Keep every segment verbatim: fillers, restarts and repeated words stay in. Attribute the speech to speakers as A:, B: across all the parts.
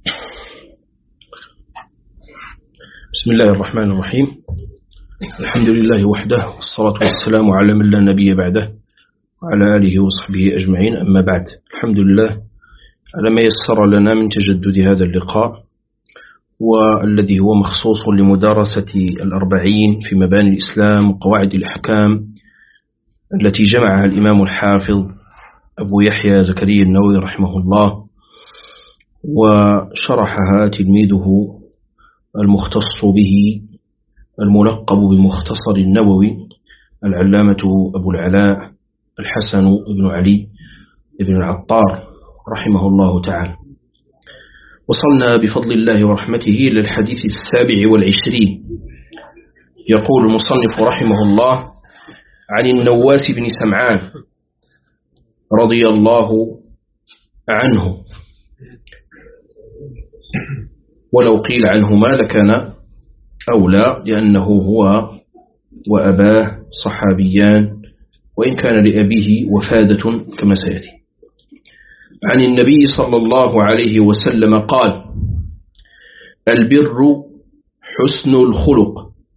A: بسم الله الرحمن الرحيم. الحمد لله وحده، والصلاة والسلام على من لا نبي بعده وعلى آله وصحبه أجمعين. أما بعد، الحمد لله على ما يسر لنا من تجدد هذا اللقاء، والذي هو مخصوص لمدارسة الأربعين في مباني الإسلام وقواعد الأحكام التي جمعها الإمام الحافظ أبو يحيى زكريا النووي رحمه الله، وشرحها تلميذه المختص به الملقب بمختصر النووي العلامة أبو العلاء الحسن بن علي بن العطار رحمه الله تعالى. وصلنا بفضل الله ورحمته إلى الحديث السابع والعشرين. يقول المصنف رحمه الله: عن النواس بن سمعان رضي الله عنه، ولو قيل عنهما لكان أولى، لأنه هو وأباه صحابيان، وإن كان لأبيه وفادة كما سيأتي. عن النبي صلى الله عليه وسلم قال: البر حسن الخلق.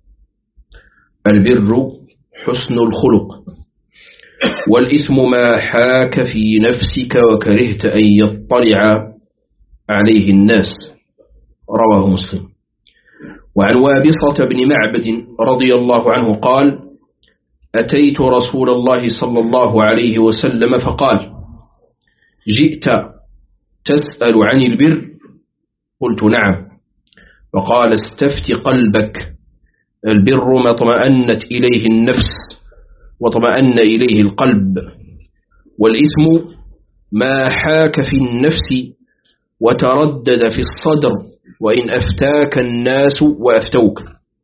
A: البر حسن الخلق، والإثم ما حاك في نفسك وكرهت أن يطلع عليه الناس. رواه مسلم. وعن وابصة بن معبد رضي الله عنه قال: أتيت رسول الله صلى الله عليه وسلم فقال: جئت تسأل عن البر؟ قلت: نعم. فقال: استفت قلبك، البر ما اطمأنت إليه النفس واطمأن إليه القلب، والإثم ما حاك في النفس وتردد في الصدر وإن أفتاك الناس وأفتوك.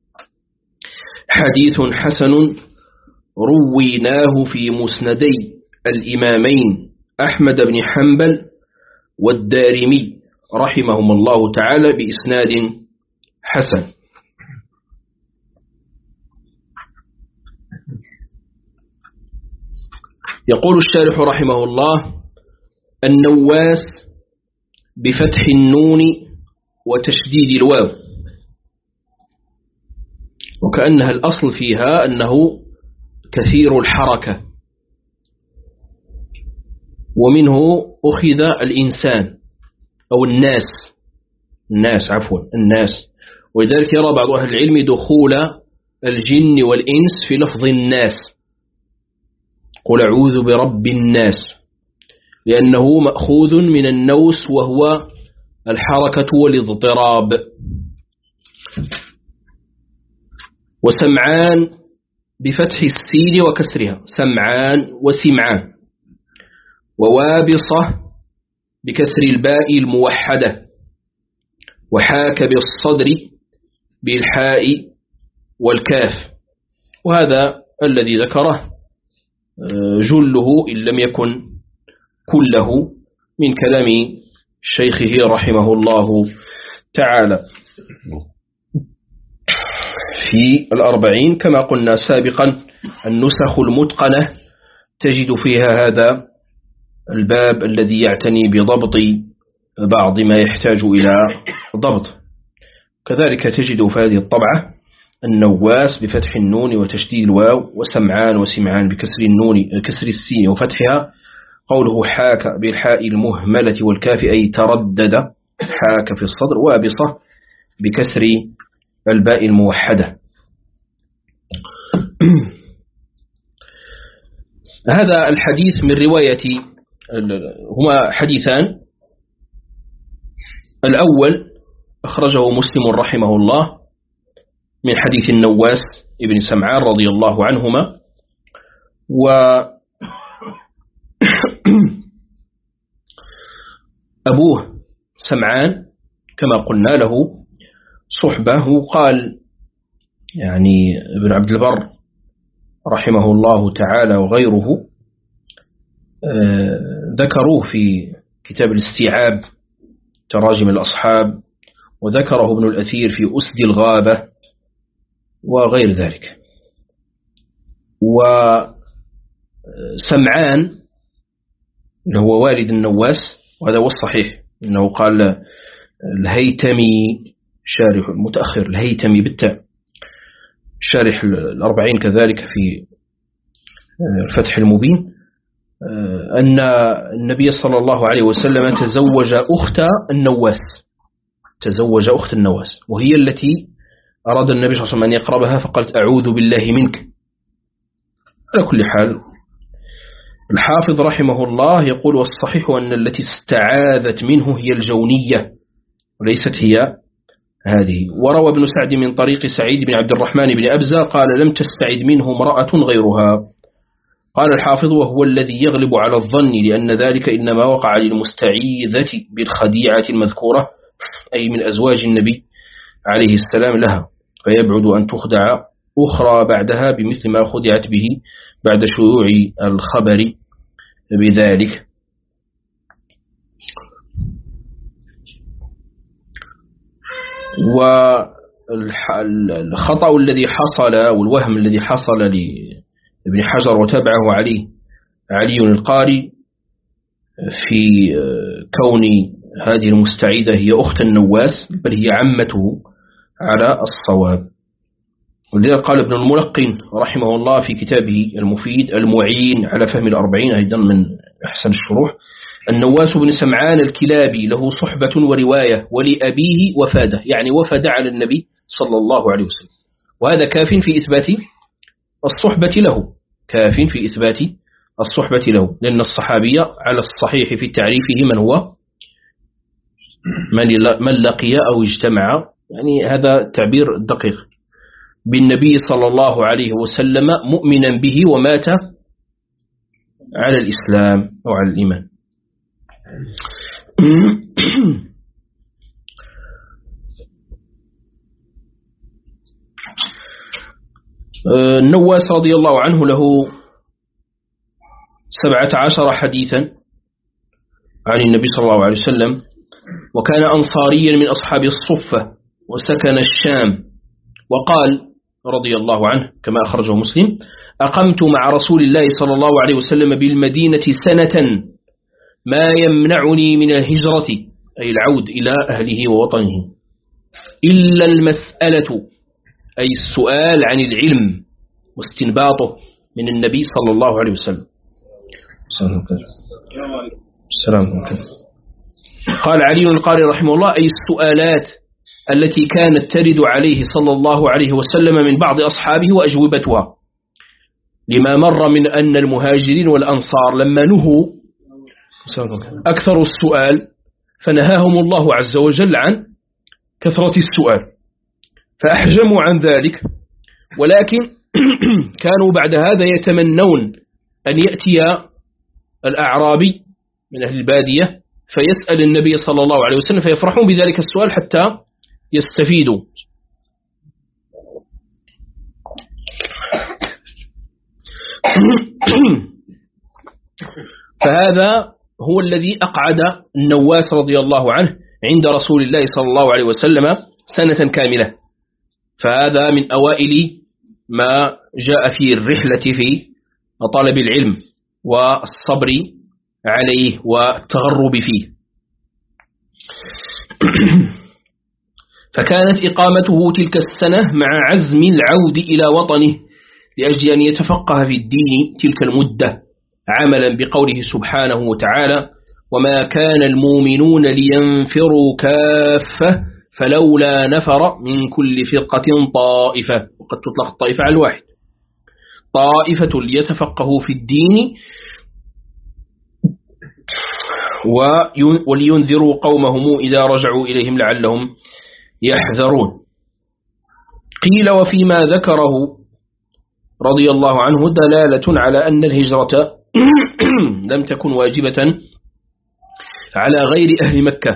A: حديث حسن رويناه في مسندي الإمامين أحمد بن حنبل والدارمي رحمهم الله تعالى بإسناد حسن. يقول الشارح رحمه الله: النواس بفتح النون وتشديد الواو، وكأنها الأصل فيها أنه كثير الحركة، ومنه أخذ الإنسان أو الناس الناس عفوا الناس ولذلك يرى بعض أهل العلم دخول الجن والإنس في لفظ الناس، قل أعوذ برب الناس، لأنه مأخوذ من النوس وهو الحركة والاضطراب. وسمعان بفتح السين وكسرها، سمعان وسمعان. ووابصة بكسر الباء الموحدة. وحاك بالصدر بالحاء والكاف. وهذا الذي ذكره جله إن لم يكن كله من كلام شيخه رحمه الله تعالى في الأربعين. كما قلنا سابقا، النسخ المتقنة تجد فيها هذا الباب الذي يعتني بضبط بعض ما يحتاج إلى ضبط. كذلك تجد في هذه الطبعة النواس بفتح النون وتشديد الواو، وسمعان وسمعان بكسر النون كسر السين وفتحها. قوله حاك بالحاء المهملة والكاف أي تردد، حاك في الصدر. وابصة بكسر الباء الموحدة. هذا الحديث من رواية، هما حديثان. الأول أخرجه مسلم رحمه الله من حديث النواس ابن سمعان رضي الله عنهما. و أبوه سمعان كما قلنا له صحبه. قال يعني ابن عبد البر رحمه الله تعالى وغيره ذكروه في كتاب الاستيعاب تراجم الأصحاب، وذكره ابن الأثير في أسد الغابة وغير ذلك. وسمعان هو والد النواس، وهذا هو الصحيح، إنه قال الهيتمي شارح المتأخر الهيتمي بالتاء شارح الأربعين كذلك في الفتح المبين أن النبي صلى الله عليه وسلم تزوج أخت النواس تزوج أخت النواس وهي التي أراد النبي صلى الله عليه وسلم أن يقربها فقالت أعوذ بالله منك. على كل حال الحافظ رحمه الله يقول والصحيح أن التي استعاذت منه هي الجونية وليست هي هذه. وروى ابن سعد من طريق سعيد بن عبد الرحمن بن أبزة قال لم تستعد منه امرأة غيرها. قال الحافظ وهو الذي يغلب على الظن لأن ذلك إنما وقع للمستعيذة بالخديعة المذكورة أي من أزواج النبي عليه السلام لها فيبعد أن تخدع أخرى بعدها بمثل ما خدعت به بعد شيوع الخبر بذلك. والخطأ الذي حصل والوهم الذي حصل لابن حجر وتبعه عليه علي القاري في كون هذه المستعيدة هي أخت النواس بل هي عمته على الصواب. ولذلك قال ابن الملقن رحمه الله في كتابه المفيد المعين على فهم الأربعين أيضا من أحسن الشروح النواس بن سمعان الكلابي له صحبة ورواية ولأبيه وفاده يعني وفد على النبي صلى الله عليه وسلم وهذا كاف في إثبات الصحبة له كاف في إثبات الصحبة له لأن الصحابية على الصحيح في تعريفه من هو من لقي أو اجتمع يعني هذا تعبير دقيق بالنبي صلى الله عليه وسلم مؤمنا به ومات على الإسلام أو على الإيمان. النواس رضي الله عنه له سبعة عشر حديثا عن النبي صلى الله عليه وسلم وكان أنصاريا من أصحاب الصفة وسكن الشام وقال رضي الله عنه كما أخرجه مسلم أقمت مع رسول الله صلى الله عليه وسلم بالمدينة سنة ما يمنعني من الهجرة أي العود إلى أهله ووطنه إلا المسألة أي السؤال عن العلم واستنباطه من النبي صلى الله عليه وسلم. السلام عليكم. قال علي القاري رحمه الله أي السؤالات التي كانت ترد عليه صلى الله عليه وسلم من بعض أصحابه وأجوبتها لما مر من أن المهاجرين والأنصار لما نهوا أكثر السؤال فنهاهم الله عز وجل عن كثرة السؤال فأحجموا عن ذلك ولكن كانوا بعد هذا يتمنون أن يأتي الأعرابي من أهل البادية فيسأل النبي صلى الله عليه وسلم فيفرحون بذلك السؤال حتى يستفيدوا. فهذا هو الذي أقعد النواس رضي الله عنه عند رسول الله صلى الله عليه وسلم سنة كاملة فهذا من أوائل ما جاء في الرحلة في طلب العلم والصبر عليه والتغرب فيه. فكانت إقامته تلك السنة مع عزم العود إلى وطنه لأجل أن يتفقه في الدين تلك المدة عملا بقوله سبحانه وتعالى وما كان المؤمنون لينفروا كافة فلولا نفر من كل فرقة طائفة وقد تطلق الطائفة على الواحد طائفة ليتفقهوا في الدين ولينذروا قومهم إذا رجعوا إليهم لعلهم يحذرون. قيل وفيما ذكره رضي الله عنه دلالة على أن الهجرة لم تكن واجبة على غير أهل مكة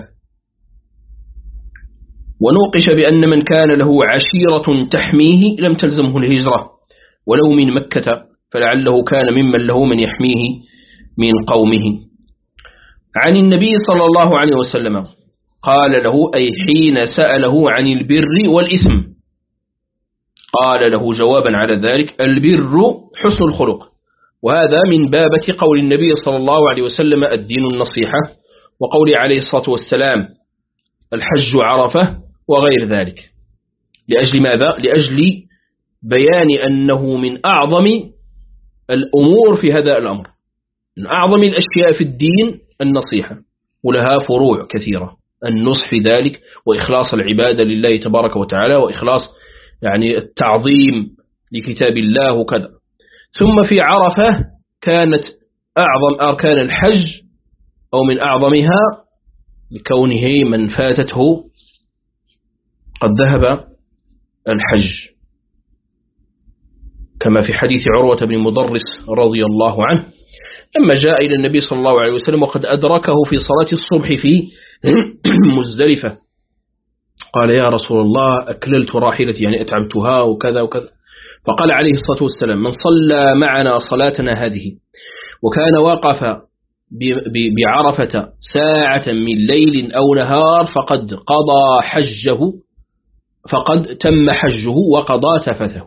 A: ونوقش بأن من كان له عشيرة تحميه لم تلزمه الهجرة ولو من مكة فلعله كان ممن له من يحميه من قومه. عن النبي صلى الله عليه وسلم قال له أي حين سأله عن البر والإثم قال له جوابا على ذلك البر حسن الخلق وهذا من بابة قول النبي صلى الله عليه وسلم الدين النصيحة وقول عليه الصلاة والسلام الحج عرفة وغير ذلك. لأجل ماذا؟ لأجل بيان أنه من أعظم الأمور في هذا الأمر، من أعظم الأشياء في الدين النصيحة، ولها فروع كثيرة، النصح في ذلك وإخلاص العبادة لله تبارك وتعالى، وإخلاص يعني التعظيم لكتاب الله وكذا. ثم في عرفة كانت أعظم أركان الحج أو من أعظمها لكونه من فاتته قد ذهب الحج، كما في حديث عروة بن مضرس رضي الله عنه لما جاء إلى النبي صلى الله عليه وسلم وقد أدركه في صلاة الصبح في مزدلفة، قال يا رسول الله أكللت راحلتي يعني أتعبتها وكذا وكذا، فقال عليه الصلاة والسلام من صلى معنا صلاتنا هذه وكان وقف بعرفة ساعة من ليل أو نهار فقد قضى حجه، فقد تم حجه وقضى تفته.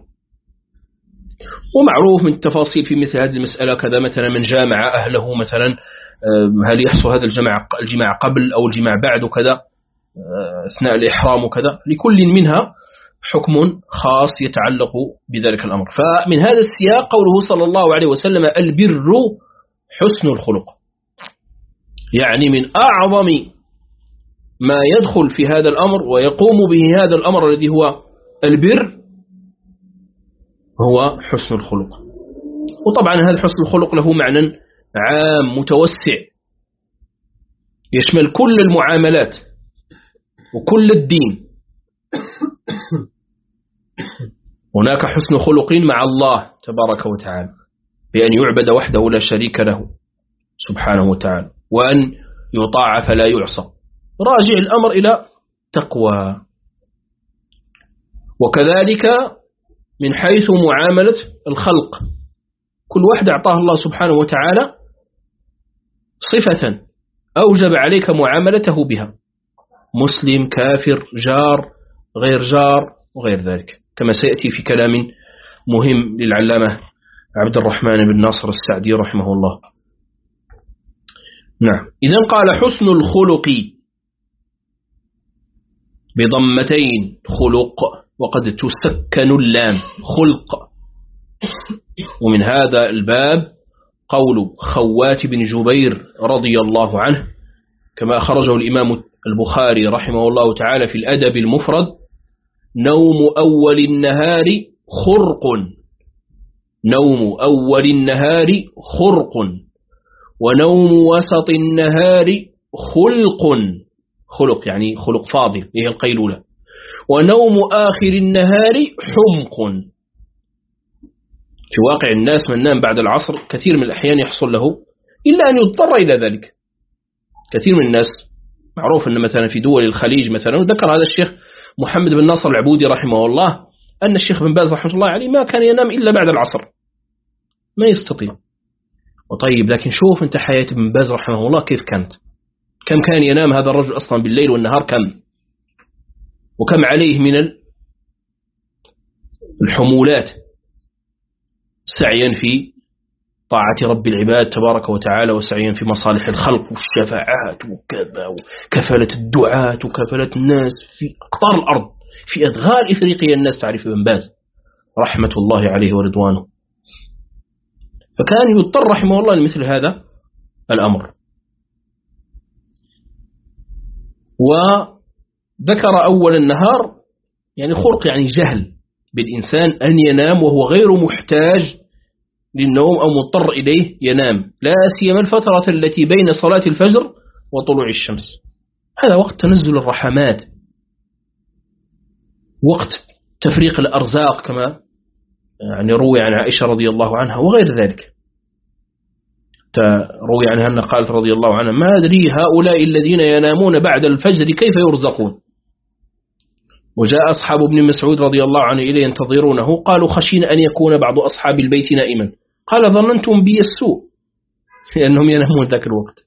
A: ومعروف من التفاصيل في مثل هذه المسألة كذا، مثلا من جامع أهله مثلا هل يحصل هذا الجماع الجماع قبل أو الجماع بعد وكذا أثناء الإحرام وكذا، لكل منها حكم خاص يتعلق بذلك الأمر. فمن هذا السياق قوله صلى الله عليه وسلم البر حسن الخلق، يعني من أعظم ما يدخل في هذا الأمر ويقوم به هذا الأمر الذي هو البر هو حسن الخلق. وطبعا هذا حسن الخلق له معنى عام متوسع يشمل كل المعاملات وكل الدين. هناك حسن خلق مع الله تبارك وتعالى بأن يعبد وحده لا شريك له سبحانه وتعالى، وأن يطاع فلا يعصى، راجع الأمر إلى تقوى. وكذلك من حيث معاملة الخلق، كل واحد أعطاه الله سبحانه وتعالى صفة أوجب عليك معاملته بها، مسلم كافر جار غير جار وغير ذلك، كما سيأتي في كلام مهم للعلامة عبد الرحمن بن ناصر السعدي رحمه الله. نعم، إذن قال حسن الخلق بضمتين خلق، وقد تسكن اللام خلق. ومن هذا الباب قول خوات بن جبير رضي الله عنه كما أخرجه الإمام البخاري رحمه الله تعالى في الأدب المفرد: نوم أول النهار خرق، نوم أول النهار خرق، ونوم وسط النهار خلق، خلق يعني خلق فاضل هي القيلولة، ونوم آخر النهار حمق. في واقع الناس من نام بعد العصر كثير من الأحيان يحصل له إلا أن يضطر إلى ذلك. كثير من الناس معروف أن مثلا في دول الخليج مثلا، وذكر هذا الشيخ محمد بن ناصر العبودي رحمه الله أن الشيخ بن باز رحمه الله عليه ما كان ينام إلا بعد العصر، ما يستطيع. وطيب لكن شوف أنت حياة ابن باز رحمه الله كيف كانت، كم كان ينام هذا الرجل أصلا بالليل والنهار، كم وكم عليه من الحمولات سعيا في طاعة رب العباد تبارك وتعالى، وسعيا في مصالح الخلق والشفاعات وكذا، وكفلة الدعاة وكفلة الناس في أقطار الأرض، في أدغال إفريقيا الناس تعرف ابن باز رحمة الله عليه ورضوانه. فكان يضطر رحمه الله لمثل هذا الأمر. وذكر أول النهار يعني خرق يعني جهل بالإنسان أن ينام وهو غير محتاج للنوم أو مضطر إليه ينام، لا سيما الفترة التي بين صلاة الفجر وطلوع الشمس، هذا وقت تنزل الرحمات، وقت تفريق الأرزاق كما يعني روي عن عائشة رضي الله عنها وغير ذلك. روي عنها أن قالت رضي الله عنها: ما أدري هؤلاء الذين ينامون بعد الفجر كيف يرزقون. وجاء أصحاب ابن مسعود رضي الله عنه إليه ينتظرونه، قالوا: خشينا أن يكون بعض أصحاب البيت نائما. قال: ظننتم بي السوء، لأنهم ينامون ذاك الوقت.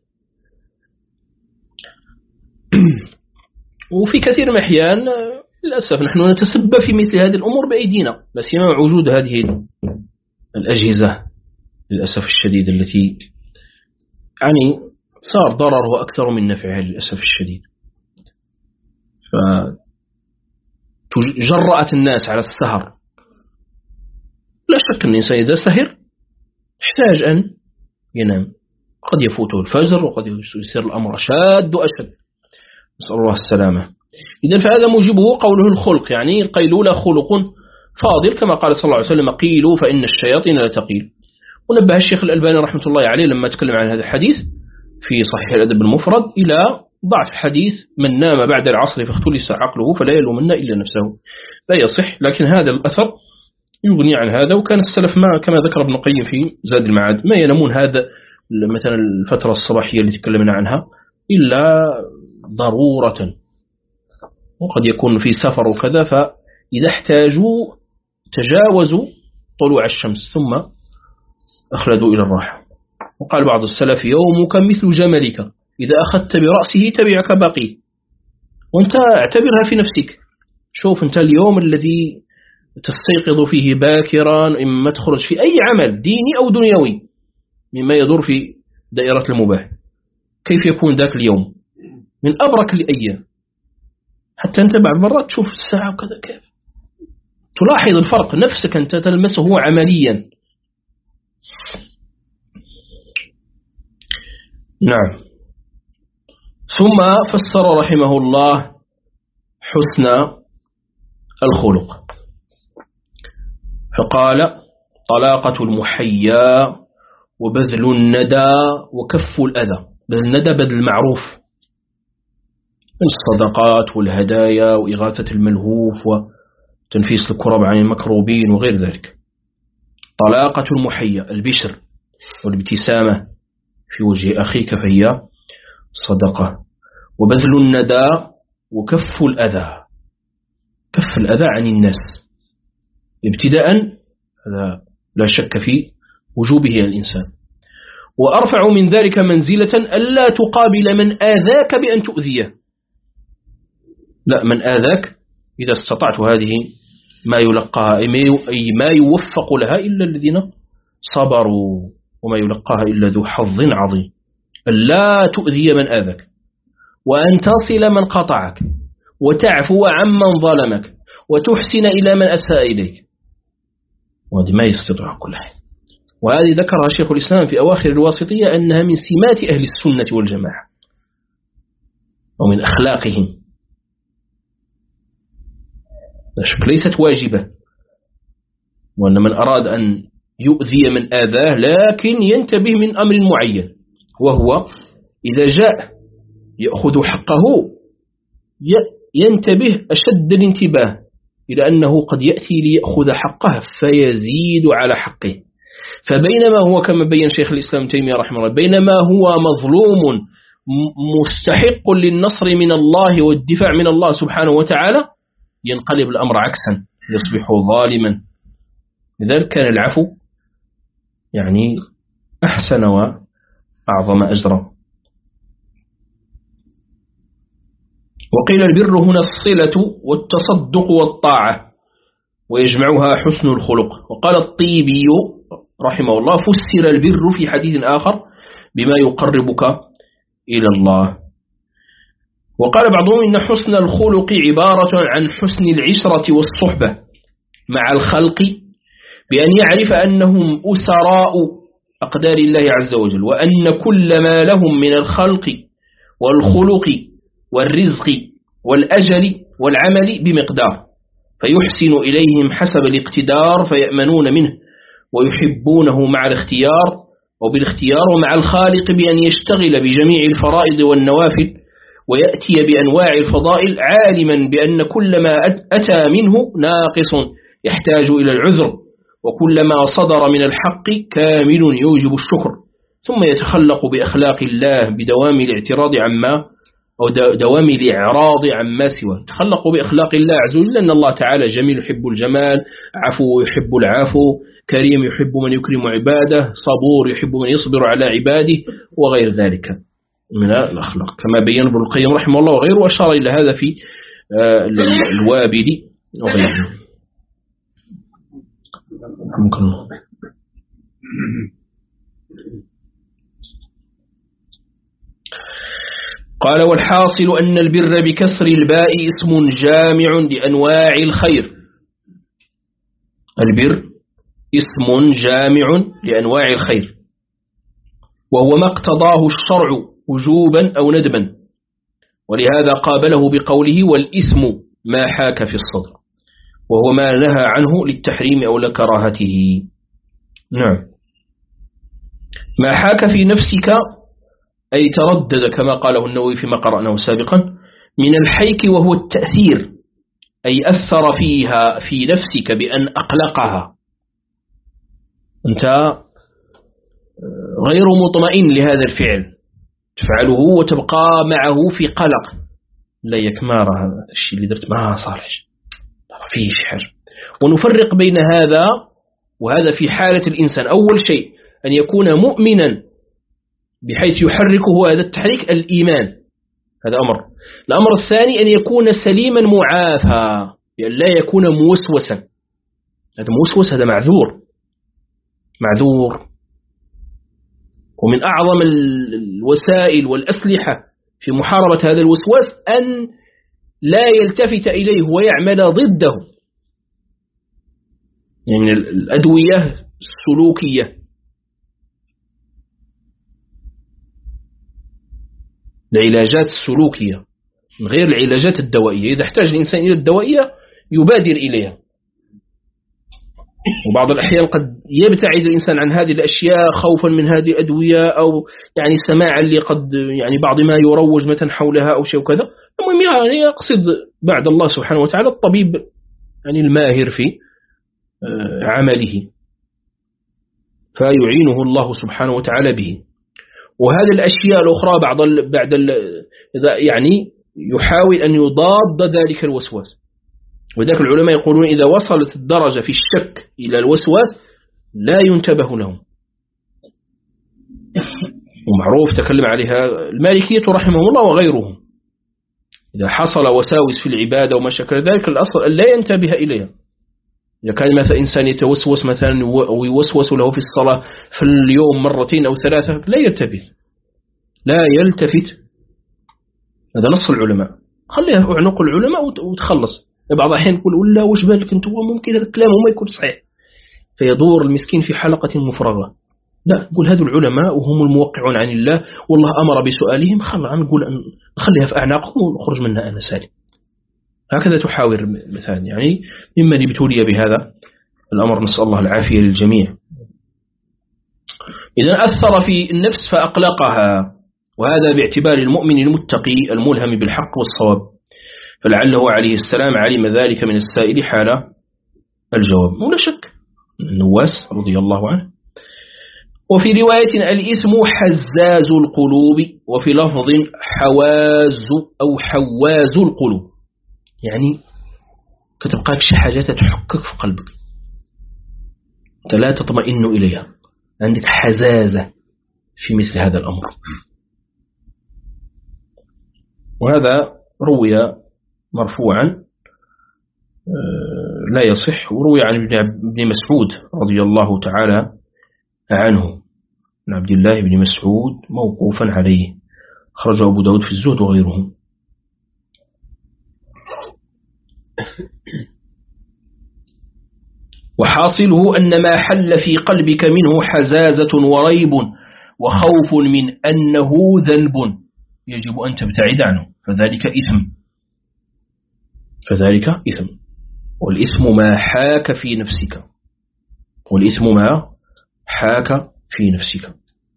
A: وفي كثير من الأحيان للأسف نحن نتسبب في مثل هذه الأمور بأيدينا، لا سيما وجود هذه الأجهزة للأسف الشديد التي يعني صار ضرره أكثر من نفعها للأسف الشديد. فجرأت الناس على السهر. لا شك أن الإنسان إذا سهر يحتاج أن ينام، قد يفوته الفجر وقد يصير الأمر أشد وأشد، نسأل الله السلامة. إذن فهذا موجبه قوله الخلق، يعني القيلولة خلق فاضل كما قال صلى الله عليه وسلم قيلوا فإن الشياطين لا تقيل. ونبه الشيخ الألباني رحمة الله عليه لما تكلم عن هذا الحديث في صحيح الأدب المفرد إلى ضعف حديث من نام بعد العصر فاختلس عقله فلا يلومن إلا نفسه، لا يصح. لكن هذا الأثر يغني عن هذا. وكان السلف ما كما ذكر ابن القيم في زاد المعاد ما ينامون هذا مثلا الفترة الصباحية اللي تكلمنا عنها إلا ضرورة، وقد يكون في سفر وكذا، فإذا احتاجوا تجاوزوا طلوع الشمس ثم أخلدوا إلى الراحة. وقال بعض السلف يومك مثل جملك إذا أخذت برأسه تبعك باقيه. وانت اعتبرها في نفسك، شوف انت اليوم الذي تستيقظ فيه باكرا إما تخرج في أي عمل ديني أو دنيوي مما يدور في دائرة المباح، كيف يكون ذاك اليوم من أبرك الأيام، حتى أنت بعض مرات تشوف الساعة وكذا كيف تلاحظ الفرق، نفسك أنت تلمسه عمليا. نعم. ثم فسر رحمه الله حسن الخلق فقال طلاقة المحيا وبذل الندى وكف الأذى. بذل الندى بذل المعروف من الصدقات والهدايا وإغاثة الملهوف وتنفيس الكرب عن المكروبين وغير ذلك. طلاقة المحيا البشر والابتسامة في وجه أخيك فهي صدقة. وبذل الندى وكف الأذى، كف الأذى عن الناس ابتداء، هذا لا شك في وجوبه الإنسان. وأرفع من ذلك منزلة ألا تقابل من آذاك بأن تؤذيه، لا، من آذاك إذا استطعت هذه ما يلقاها أي ما يوفق لها إلا الذين صبروا، وما يلقاها إلا ذو حظ عظيم. ألا تؤذي من آذاك، وأن تصل من قطعك، وتعفو عمن ظلمك، وتحسن إلى من أساء إليك، وهذه ما يستطيع كل أحد. وهذه ذكرها شيخ الإسلام في أواخر الواسطية أنها من سمات أهل السنة والجماعة ومن أخلاقهم، لا شك ليست واجبة، وأن من أراد أن يؤذي من آذاه لكن ينتبه من أمر معين، وهو إذا جاء يأخذ حقه ينتبه أشد الانتباه إلى أنه قد يأتي ليأخذ حقه فيزيد على حقه. فبينما هو كما بين شيخ الإسلام تيمية رحمه الله، بينما هو مظلوم مستحق للنصر من الله والدفاع من الله سبحانه وتعالى، ينقلب الأمر عكسا، يصبح ظالما. لذلك كان العفو يعني أحسن وأعظم أجرا. وقيل البر هنا الصلة والتصدق والطاعة، ويجمعها حسن الخلق. وقال الطيبي رحمه الله فسر البر في حديث آخر بما يقربك إلى الله. وقال بعضهم إن حسن الخلق عبارة عن حسن العشرة والصحبة مع الخلق، بأن يعرف أنهم أسراء أقدار الله عز وجل، وأن كل ما لهم من الخلق والخلق والرزق والأجل والعمل بمقدار، فيحسن إليهم حسب الاقتدار فيأمنون منه ويحبونه مع الاختيار أو بالاختيار، ومع الخالق بأن يشتغل بجميع الفرائض والنوافل ويأتي بأنواع الفضائل عالما بأن كل ما أتى منه ناقص يحتاج إلى العذر، وكل ما صدر من الحق كامل يوجب الشكر. ثم يتخلق بأخلاق الله بدوام الاعتراض عما أو دوام الإعراض عما سوى. تخلق بأخلاق الله عز وجل، لأن الله تعالى جميل يحب الجمال، عفو يحب العفو، كريم يحب من يكرم عباده، صبور يحب من يصبر على عباده، وغير ذلك من الأخلاق كما بين ابن القيم رحمه الله وغيره، وأشار إلى هذا في الوابل وغيره. ممكن قال والحاصل أن البر بكسر الباء اسم جامع لأنواع الخير. البر اسم جامع لأنواع الخير، وهو ما اقتضاه الشرع وجوبا أو ندبا، ولهذا قابله بقوله والإثم ما حاك في الصدر، وهو ما نهى عنه للتحريم أو لكراهته. نعم. ما حاك في نفسك أي تردد كما قاله النووي فيما قرأناه سابقا من الحيك، وهو التأثير، أي أثر فيها في نفسك بأن أقلقها، أنت غير مطمئن لهذا الفعل تفعله وتبقى معه في قلق، لا يكمار هذا الشيء اللي درت معها صالح فيه حاجة. ونفرق بين هذا وهذا في حالة الإنسان. أول شيء أن يكون مؤمنا بحيث يحركه هذا التحريك الإيمان، هذا أمر. الأمر الثاني أن يكون سليما معافى، بأن لا يكون موسوسا. هذا موسوس، هذا معذور معذور. ومن أعظم الوسائل والأسلحة في محاربة هذا الوسواس أن لا يلتفت إليه ويعمل ضده، يعني الأدوية السلوكية، العلاجات السلوكية من غير العلاجات الدوائية. إذا احتاج الإنسان إلى الدوائية يبادر إليها، وبعض الأحيان قد يبتعد الإنسان عن هذه الأشياء خوفا من هذه الأدوية، أو يعني سماعا لقد يعني بعض ما يروج مثلا حولها أو شيء كذا. المهم يعني يقصد بعد الله سبحانه وتعالى الطبيب يعني الماهر في عمله، فيعينه الله سبحانه وتعالى به. وهذه الأشياء الأخرى بعض ال بعد ال يعني يحاول أن يضاد ذلك الوسواس. وذلك العلماء يقولون إذا وصلت الدرجة في الشك إلى الوسواس لا ينتبه لهم، ومعروف تكلم عليها المالكية رحمهم الله وغيرهم. إذا حصل وساوس في العبادة وما شكل ذلك الأصل أن لا ينتبه إليها. إذا كان مثلا إنسان يتوسوس مثلا ويوسوس له في الصلاة في اليوم مرتين أو ثلاثة لا يلتفت لا يلتفت هذا نص العلماء، خليها في عنق العلماء وتخلص. بعض الأحيان يقول ولا وش بالك أنت، ممكن هذا الكلام ما يكون صحيح، فيدور المسكين في حلقة مفرغة. لا، نقول هذا العلماء وهم الموقعون عن الله والله أمر بسؤالهم، خلنا نقول نخليها في أعناقهم ونخرج منها أنا سالم. هكذا تحاور مثلا يعني ممن ابتلي بهذا الأمر، نسأل الله العافية للجميع. إذا أثر في النفس فأقلقها، وهذا باعتبار المؤمن المتقي الملهم بالحق والصواب، فلعله عليه السلام علم ذلك من السائل حال الجواب. ولا شك النواس رضي الله عنه. وفي رواية الإثم حزاز القلوب، وفي لفظ حواز أو حواز القلوب، يعني كتبقاك شي حاجة تحكك في قلبك، أنت لا تطمئن إليها، عندك حزازة في مثل هذا الأمر. وهذا روي مرفوعا لا يصح، وروي عن ابن مسعود رضي الله تعالى عنه، عن عبد الله بن مسعود موقوفا عليه، خرج أبو داود في الزهد وغيره. وحاصله أن ما حل في قلبك منه حزازة وريب وخوف من أنه ذنب يجب أن تبتعد عنه، فذلك إثم فذلك إثم والإثم ما حاك في نفسك والإثم ما حاك في نفسك.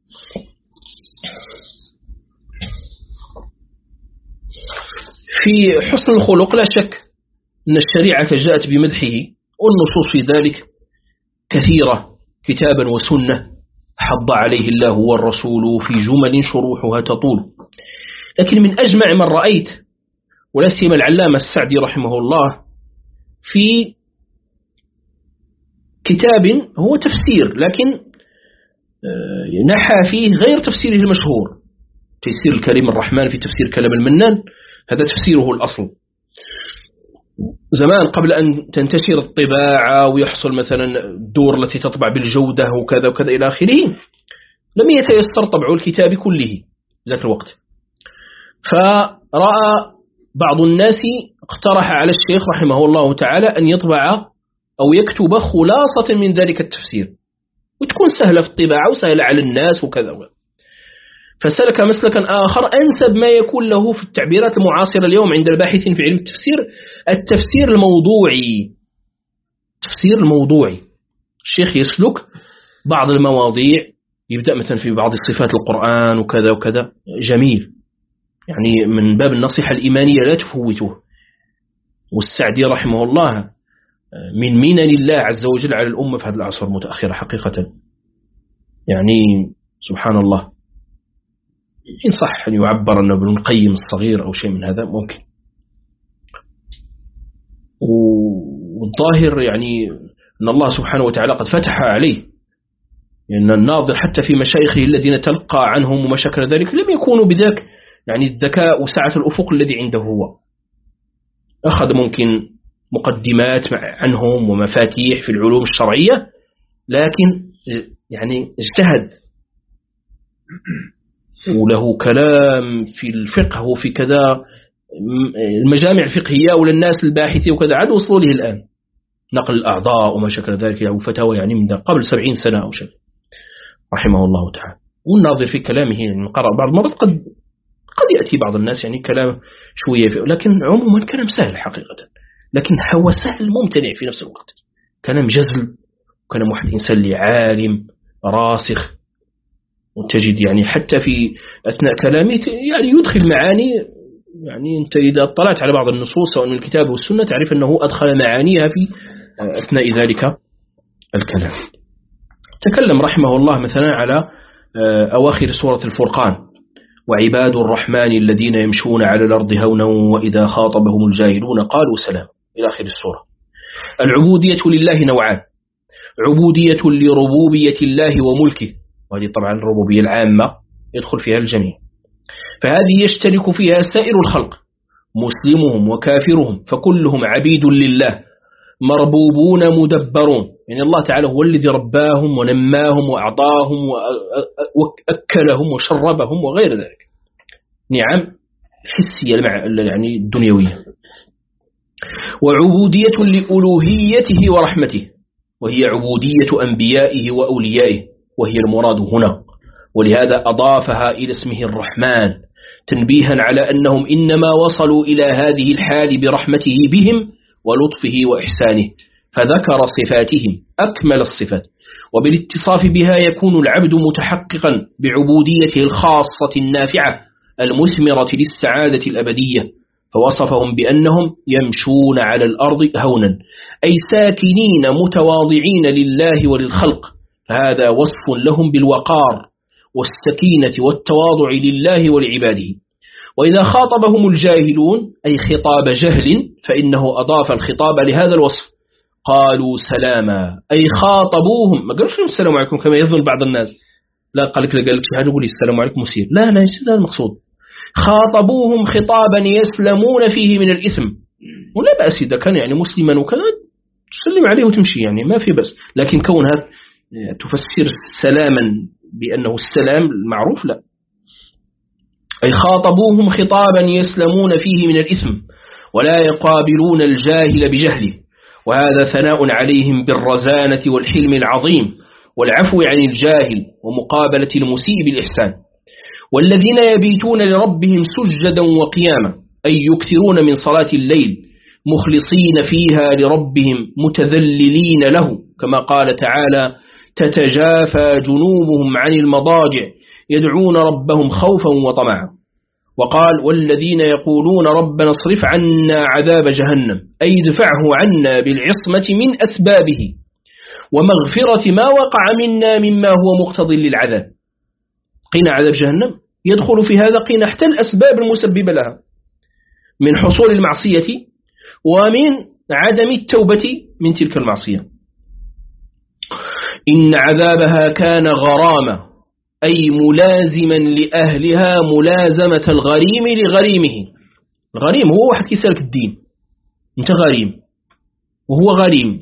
A: في حسن الخلق لا شك أن الشريعة جاءت بمدحه، والنصوص في ذلك كثيرة كتابا وسنة حض عليه الله والرسول في جمل شروحها تطول. لكن من أجمع من رأيت، ولا سيما العلامة السعدي رحمه الله، في كتاب هو تفسير لكن نحى فيه غير تفسيره المشهور، تفسير الكريم الرحمن في تفسير كلام المنان، هذا تفسيره الأصل. زمان قبل أن تنتشر الطباعة ويحصل مثلا الدور التي تطبع بالجودة وكذا وكذا إلى آخره، لم يتيسر طبع الكتاب كله ذاك الوقت، فرأى بعض الناس اقترح على الشيخ رحمه الله تعالى أن يطبع أو يكتب خلاصة من ذلك التفسير وتكون سهلة في الطباعة وسهلة على الناس وكذا وكذا. فسلك مسلكا آخر أنسب ما يكون له في التعبيرات المعاصرة اليوم عند الباحثين في علم التفسير، التفسير الموضوعي. التفسير الموضوعي، الشيخ يسلك بعض المواضيع، يبدأ مثلا في بعض صفات القرآن وكذا وكذا، جميل يعني من باب النصيحة الإيمانية لا تفوتوه. والسعدي رحمه الله من منن الله عز وجل على الأمة في هذا العصر المتأخرة حقيقة، يعني سبحان الله. إن صح أن يعبر أنه ابن القيم الصغير أو شيء من هذا ممكن. والظاهر يعني أن الله سبحانه وتعالى قد فتح عليه، لأن يعني الناظر حتى في مشايخه الذين تلقى عنهم وما شكل ذلك لم يكونوا بذاك يعني الذكاء وسعة الأفق الذي عنده هو. أخذ ممكن مقدمات عنهم ومفاتيح في العلوم الشرعية، لكن يعني اجتهد وله كلام في الفقه وفي كذا المجامع الفقهية وللناس الباحثين وكذا عاد وصلوا له الآن نقل الأعضاء وما شكل ذلك أو فتاوى يعني من قبل سبعين سنة أو شيء رحمه الله تعالى. والناظر في كلامه يعني قرأ بعض المرات قد قد يأتي بعض الناس يعني كلام شوية فيه، لكن عموما كلام سهل حقيقة، لكن هو سهل ممتنع في نفس الوقت، كلام جزل وكلام واحد إنسان اللي عالم راسخ، وتجد يعني حتى في أثناء كلامه يعني يدخل معاني، يعني أنت إذا اطلعت على بعض النصوص سواء من الكتاب والسنة تعرف أنه أدخل معانيها في أثناء ذلك الكلام. تكلم رحمه الله مثلا على أواخر سورة الفرقان: وعباد الرحمن الذين يمشون على الأرض هونا وإذا خاطبهم الجاهلون قالوا سلام، إلى آخر السورة. العبودية لله نوعان: عبودية لربوبية الله وملكه، وهذه طبعا الربوبية العامة يدخل فيها الجميع، فهذه يشترك فيها سائر الخلق مسلمهم وكافرهم، فكلهم عبيد لله مربوبون مدبرون، يعني الله تعالى هو الذي رباهم ونماهم وأعطاهم وأكلهم وشربهم وغير ذلك، نعم حسية يعني الدنيوية. وعبودية لألوهيته ورحمته، وهي عبودية أنبيائه وأوليائه، وهي المراد هنا، ولهذا أضافها إلى اسمه الرحمن تنبيها على أنهم إنما وصلوا إلى هذه الحال برحمته بهم ولطفه وإحسانه، فذكر صفاتهم أكمل الصفات، وبالاتصاف بها يكون العبد متحققا بعبوديته الخاصة النافعة المثمرة للسعادة الأبدية، فوصفهم بأنهم يمشون على الأرض هونا، أي ساكنين متواضعين لله وللخلق، فهذا وصف لهم بالوقار والسكينة والتواضع لله ولعباده. وإذا خاطبهم الجاهلون أي خطاب جهل فإنه أضاف الخطاب لهذا الوصف، قالوا سلاما، أي خاطبوهم، ما قالوا لهم السلام عليكم كما يظن بعض الناس، لا قال لك قال لك هذا يقول السلام عليكم مسير، لا لا هذا المقصود، خاطبوهم خطابا يسلمون فيه من الإثم، ولا بأس إذا كان يعني مسلما وكذا تسلم عليه وتمشي يعني ما في بس، لكن كونها تفسر سلاما بأنه السلام المعروف لا. أي خاطبوهم خطابا يسلمون فيه من الإثم ولا يقابلون الجاهل بجهله، وهذا ثناء عليهم بالرزانة والحلم العظيم والعفو عن الجاهل ومقابلة المسيء بالإحسان. والذين يبيتون لربهم سجدا وقياما، أي يكثرون من صلاة الليل مخلصين فيها لربهم متذللين له، كما قال تعالى: تتجافى جنوبهم عن المضاجع يدعون ربهم خوفا وطمعا. وقال: والذين يقولون ربنا اصرف عنا عذاب جهنم، أي ادفعه عنا بالعصمة من أسبابه ومغفرة ما وقع منا مما هو مقتضي للعذاب. قيل عذاب جهنم يدخل في هذا قيل حتى الأسباب المسببة لها من حصول المعصية ومن عدم التوبة من تلك المعصية. إن عذابها كان غرامة، أي ملازما لأهلها ملازمة الغريم لغريمه. الغريم هو واحد كيسالك الدين، أنت غريم وهو غريم،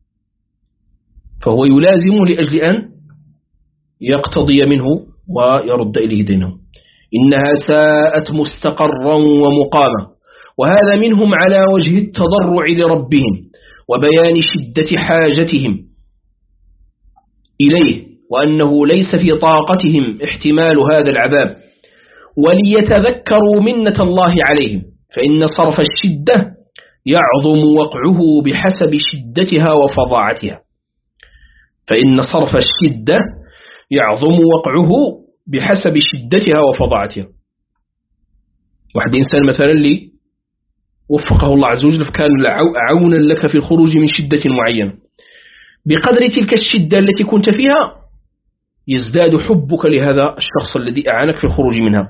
A: فهو يلازمه لأجل أن يقتضي منه ويرد إليه دينه. إنها ساءت مستقرا ومقاما. وهذا منهم على وجه التضرع لربهم وبيان شدة حاجتهم إليه، وأنه ليس في طاقتهم احتمال هذا العذاب، وليتذكروا منة الله عليهم، فإن صرف الشدة يعظم وقعه بحسب شدتها وفظاعتها. فإن صرف الشدة يعظم وقعه بحسب شدتها وفظاعتها. واحد إنسان مثلا اللي وفقه الله عز وجل فكان عونا لك في الخروج من شدة معينة، بقدر تلك الشدة التي كنت فيها يزداد حبك لهذا الشخص الذي أعانك في الخروج منها.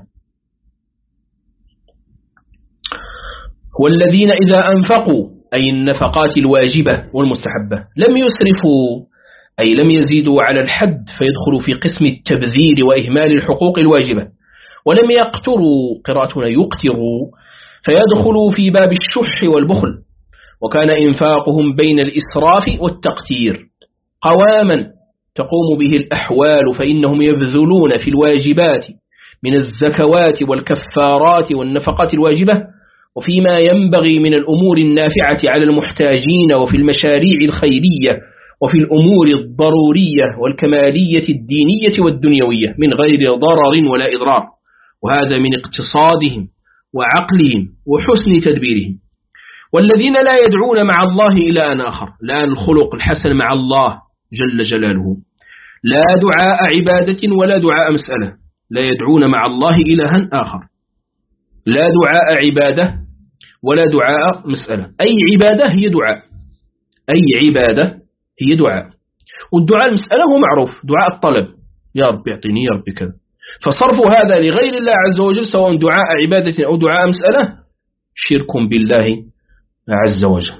A: والذين إذا أنفقوا أي النفقات الواجبة والمستحبة لم يسرفوا أي لم يزيدوا على الحد فيدخلوا في قسم التبذير وإهمال الحقوق الواجبة، ولم يقتروا قراءتنا يقتروا فيدخلوا في باب الشح والبخل، وكان إنفاقهم بين الإسراف والتقتير قواما تقوم به الأحوال، فإنهم يبذلون في الواجبات من الزكوات والكفارات والنفقات الواجبة، وفيما ينبغي من الأمور النافعة على المحتاجين، وفي المشاريع الخيرية، وفي الأمور الضرورية والكمالية الدينية والدنيوية من غير ضرر ولا إضرار. وهذا من اقتصادهم وعقلهم وحسن تدبيرهم. والذين لا يدعون مع الله إلها آخر، لا الخلق الحسن مع الله جل جلاله، لا دعاء عبادة ولا دعاء مسألة، لا يدعون مع الله إلها آخر، لا دعاء عبادة ولا دعاء مسألة. أي عبادة هي دعاء، أي عبادة هي دعاء، والدعاء المسألة هو معروف، دعاء الطلب، يا رب يعطيني يا رب كذا. فصرف هذا لغير الله عز وجل سواء دعاء عبادة أو دعاء مسألة شرك بالله عز وجل.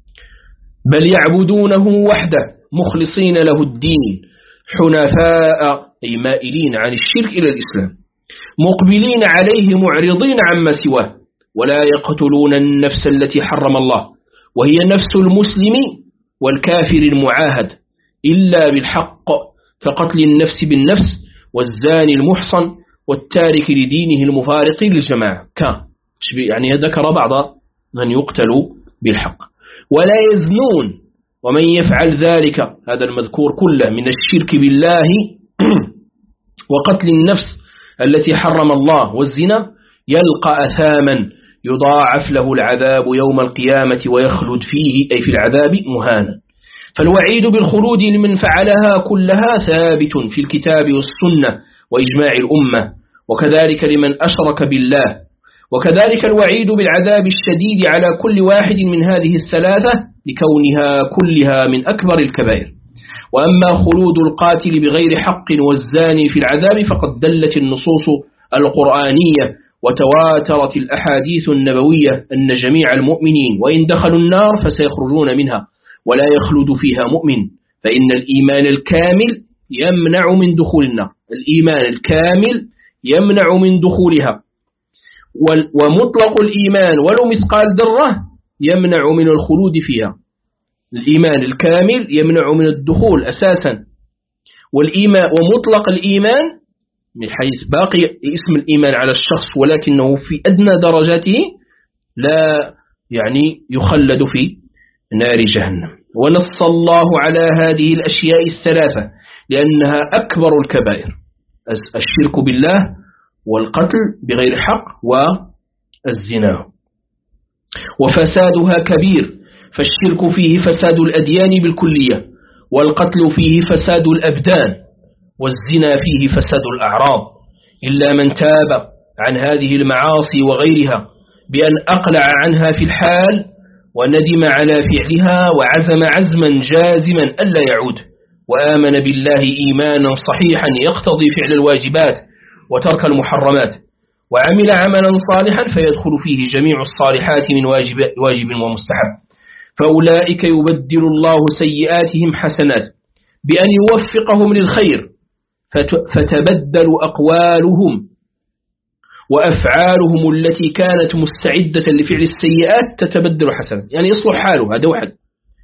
A: بل يعبدونه وحده مخلصين له الدين حنفاء أي مائلين عن الشرك إلى الإسلام، مقبلين عليه معرضين عما سواه، ولا يقتلون النفس التي حرم الله وهي نفس المسلم والكافر المعاهد إلا بالحق، كقتل النفس بالنفس والزاني المحصن والتارك لدينه المفارق للجماعة. كان يعني ذكر بعض من يقتلوا بالحق. ولا يزنون، ومن يفعل ذلك هذا المذكور كله من الشرك بالله وقتل النفس التي حرم الله والزنا يلقى أثاما يضاعف له العذاب يوم القيامة ويخلد فيه أي في العذاب مهانا. فالوعيد بالخلود لمن فعلها كلها ثابت في الكتاب والسنة وإجماع الأمة، وكذلك لمن أشرك بالله، وكذلك الوعيد بالعذاب الشديد على كل واحد من هذه الثلاثة لكونها كلها من أكبر الكبائر. وأما خلود القاتل بغير حق والزاني في العذاب فقد دلت النصوص القرآنية وتواترت الأحاديث النبوية أن جميع المؤمنين وإن دخلوا النار فسيخرجون منها ولا يخلد فيها مؤمن، فإن الإيمان الكامل يمنع من دخول النار، الإيمان الكامل يمنع من دخولها، ومطلق الإيمان ولو مثقال ذرة يمنع من الخلود فيها. الإيمان الكامل يمنع من الدخول أساسا، والإيمان ومطلق الإيمان من حيث باقي اسم الإيمان على الشخص ولكنه في أدنى درجاته لا يعني يخلد في نار جهنم. ونص الله على هذه الأشياء الثلاثة لأنها أكبر الكبائر، الشرك بالله والقتل بغير حق والزنا، وفسادها كبير، فالشرك فيه فساد الأديان بالكلية، والقتل فيه فساد الأبدان، والزنا فيه فساد الأعراض، إلا من تاب عن هذه المعاصي وغيرها بأن أقلع عنها في الحال وندم على فعلها وعزم عزما جازما ألا يعود، وآمن بالله إيمانا صحيحا يقتضي فعل الواجبات وترك المحرمات، وعمل عملا صالحا فيدخل فيه جميع الصالحات من واجب, واجب ومستحب، فأولئك يبدل الله سيئاتهم حسنات بأن يوفقهم للخير، فتبدل أقوالهم وأفعالهم التي كانت مستعدة لفعل السيئات تتبدل حسنا، يعني يصلح حاله هذا واحد،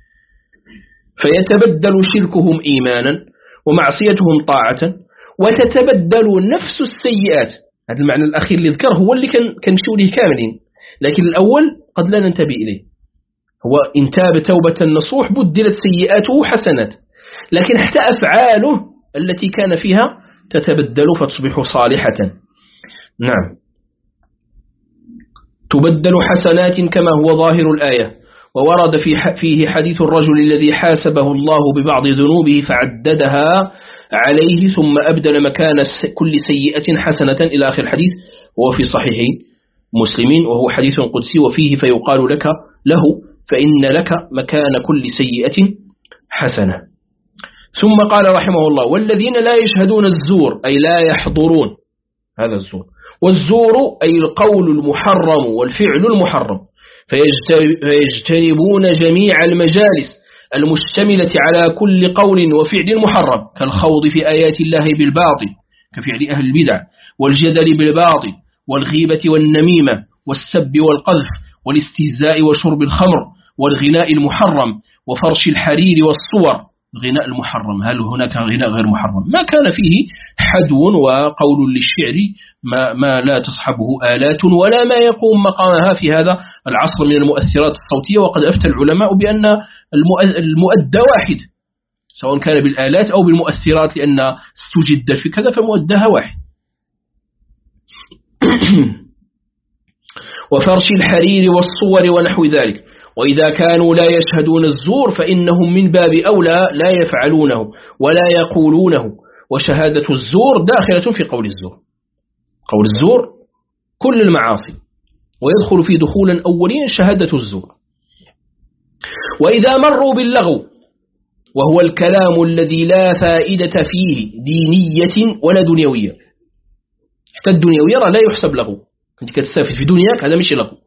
A: فيتبدل شركهم إيمانا ومعصيتهم طاعة، وتتبدل نفس السيئات هذا المعنى الأخير اللي ذكر هو اللي كان كنمشيو ليه كاملين، لكن الأول قد لا ننتبه إليه. هو إن تاب توبة نصوح بدلت سيئاته حسنات، لكن حتى أفعاله التي كان فيها تتبدل فتصبح صالحة. نعم، تبدل حسنات كما هو ظاهر الآية. وورد في فيه حديث الرجل الذي حاسبه الله ببعض ذنوبه فعددها عليه ثم أبدل مكان كل سيئة حسنة إلى آخر الحديث، وهو في صحيح مسلمين، وهو حديث قدسي. وفيه فيقال لك له فإن لك مكان كل سيئة حسنة. ثم قال رحمه الله: والذين لا يشهدون الزور أي لا يحضرون هذا الزور، والزور أي القول المحرم والفعل المحرم، فيجتنبون جميع المجالس المشتملة على كل قول وفعل محرم، كالخوض في آيات الله بالباطل كفعل أهل البدع، والجدل بالباطل، والغيبة والنميمة، والسب والقذف، والاستهزاء وشرب الخمر، والغناء المحرم، وفرش الحرير والصور. الغناء المحرم، هل هناك غناء غير محرم؟ ما كان فيه حدو وقول للشعر ما, ما لا تصحبه آلات ولا ما يقوم مقامها في هذا العصر من المؤثرات الصوتية. وقد أفتى العلماء بأن المؤدى واحد سواء كان بالآلات أو بالمؤثرات، لأن استجد في كذا فمؤدها واحد. وفرش الحرير والصور ونحو ذلك. وإذا كانوا لا يشهدون الزور فإنهم من باب أولى لا يفعلونه ولا يقولونه. وشهادة الزور داخلة في قول الزور. قول الزور كل المعاصي، ويدخل في دخولا أوليا شهادة الزور. وإذا مروا باللغو، وهو الكلام الذي لا فائدة فيه دينية ولا دنيوية. حتى الدنيوية لا يحسب لغو، أنت كتستفيد في دنياك، هذا مش لغو،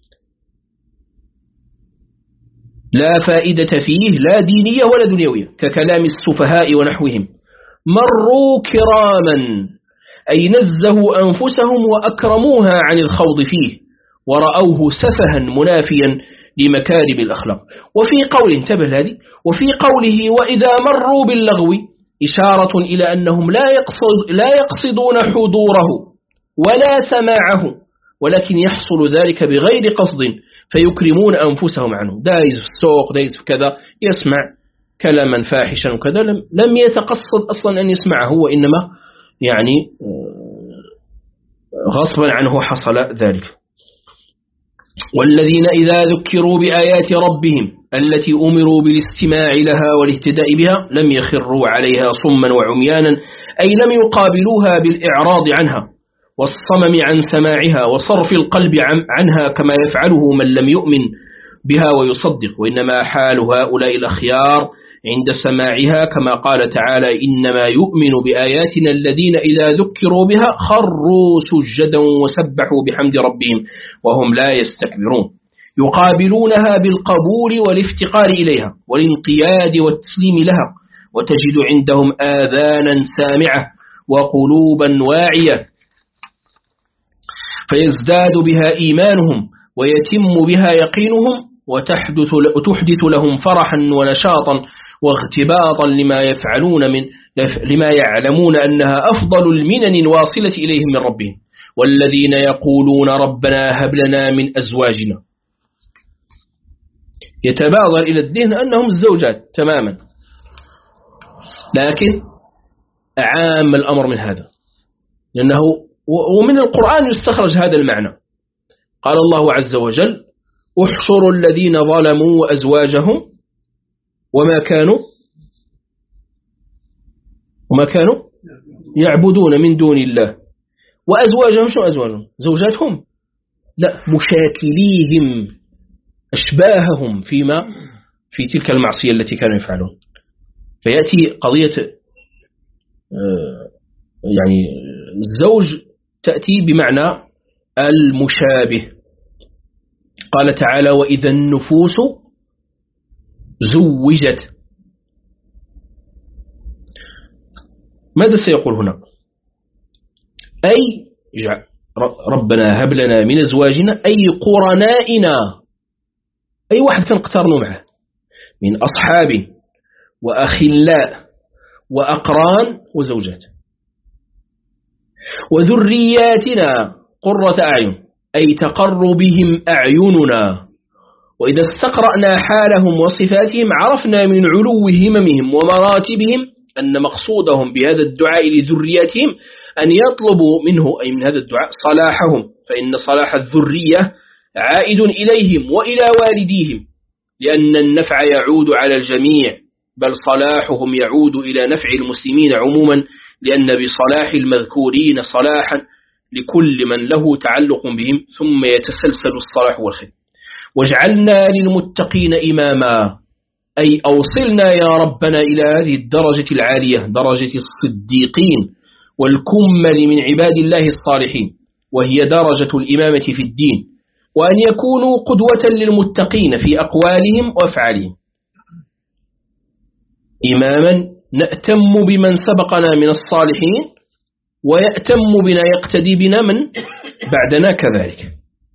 A: لا فائدة فيه لا دينية ولا دنيوية، ككلام السفهاء ونحوهم. مروا كراما أي نزهوا أنفسهم وأكرموها عن الخوض فيه، ورأوه سفها منافيا لمكارم الأخلاق. وفي قول انتبه هذه، وفي قوله وإذا مروا باللغو إشارة إلى أنهم لا يقصد لا يقصدون حضوره ولا سماعه، ولكن يحصل ذلك بغير قصد فيكرمون أنفسهم عنه. دايز في السوق، دايز في كذا، يسمع كلاما فاحشا وكذا، لم, لم يتقصد أصلا أن يسمعه، وإنما يعني غصبا عنه حصل ذلك. والذين إذا ذكروا بآيات ربهم التي أمروا بالاستماع لها والاهتداء بها لم يخروا عليها صما وعميانا، أي لم يقابلوها بالإعراض عنها والصمم عن سماعها وصرف القلب عنها كما يفعله من لم يؤمن بها ويصدق، وإنما حال هؤلاء الأخيار عند سماعها كما قال تعالى: إنما يؤمن بآياتنا الذين إذا ذكروا بها خروا سجدا وسبحوا بحمد ربهم وهم لا يستكبرون. يقابلونها بالقبول والافتقار إليها والانقياد والتسليم لها، وتجد عندهم آذانا سامعة وقلوبا واعية، فيزداد بها إيمانهم ويتم بها يقينهم، وتحدث وتحدث لهم فرحا ونشاطا واغتباطا لما يفعلون من لما يعلمون أنها أفضل المنن الواصلة إليهم من ربهم. والذين يقولون ربنا هب لنا من أزواجنا، يتبادر إلى الذهن أنهم الزوجات تماما، لكن أعام الأمر من هذا، لأنه ومن القرآن يستخرج هذا المعنى. قال الله عز وجل: احشروا الذين ظلموا وأزواجهم وما كانوا وما كانوا يعبدون من دون الله. وأزواجهم شو أزواجهم؟ زوجاتهم؟ لا، مشاكليهم، أشباههم فيما في تلك المعصية التي كانوا يفعلون. فيأتي قضية يعني الزوج تأتي بمعنى المشابه. قال تعالى: وإذا النفوس زوجت. ماذا سيقول هنا؟ أي ربنا هب لنا من أزواجنا، أي قرنائنا، أي واحد كنقترنوا معه من أصحاب وأخلاء وأقران وزوجات. وذرياتنا قرة أعين أي تقر بهم أعيننا. وإذا استقرأنا حالهم وصفاتهم عرفنا من علو هممهم ومراتبهم أن مقصودهم بهذا الدعاء لذرياتهم أن يطلبوا منه أي من هذا الدعاء صلاحهم، فإن صلاح الذرية عائد إليهم وإلى والديهم، لأن النفع يعود على الجميع، بل صلاحهم يعود إلى نفع المسلمين عموما، لأن بصلاح المذكورين صلاحا لكل من له تعلق بهم، ثم يتسلسل الصلاح والخير. واجعلنا للمتقين إماما أي أوصلنا يا ربنا إلى هذه الدرجة العالية، درجة الصديقين والكمل من عباد الله الصالحين، وهي درجة الإمامة في الدين، وأن يكونوا قدوة للمتقين في أقوالهم وأفعالهم. إماما نأتم بمن سبقنا من الصالحين، ويأتم بنا يقتدي بنا من بعدنا كذلك.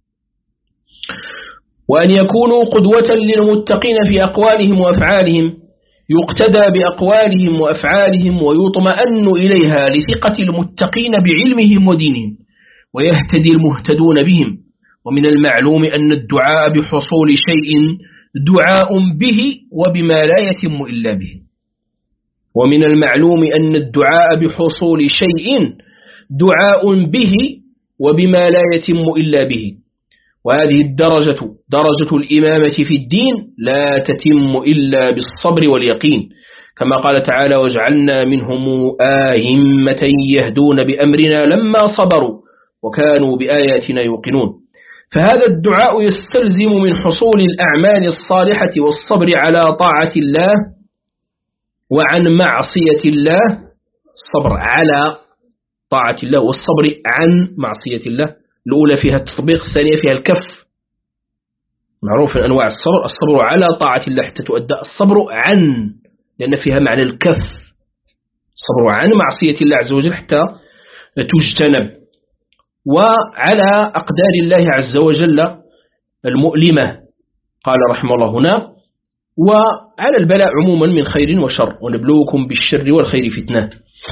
A: وأن يكونوا قدوة للمتقين في أقوالهم وأفعالهم، يقتدى بأقوالهم وأفعالهم ويطمئن إليها لثقة المتقين بعلمهم ودينهم، ويهتدي المهتدون بهم. ومن المعلوم أن الدعاء بحصول شيء دعاء به وبما لا يتم إلا به. ومن المعلوم أن الدعاء بحصول شيء دعاء به وبما لا يتم إلا به. وهذه الدرجة درجة الإمامة في الدين لا تتم إلا بالصبر واليقين، كما قال تعالى: وجعلنا منهم آئمة يهدون بأمرنا لما صبروا وكانوا بآياتنا يوقنون. فهذا الدعاء يستلزم من حصول الأعمال الصالحة والصبر على طاعة الله وعن معصية الله، الصبر على طاعة الله والصبر عن معصية الله. الأولى فيها التطبيق، الثانية فيها الكف. معروف من أنواع الصبر الصبر على طاعة الله حتى تؤدى، الصبر عن لأن فيها معنى الكف، الصبر عن معصية الله عز وجل حتى تجتنب، وعلى أقدار الله عز وجل المؤلمة قال رحمه الله هنا، وعلى البلاء عموما من خير وشر، ونبلوكم بالشر والخير فتنة.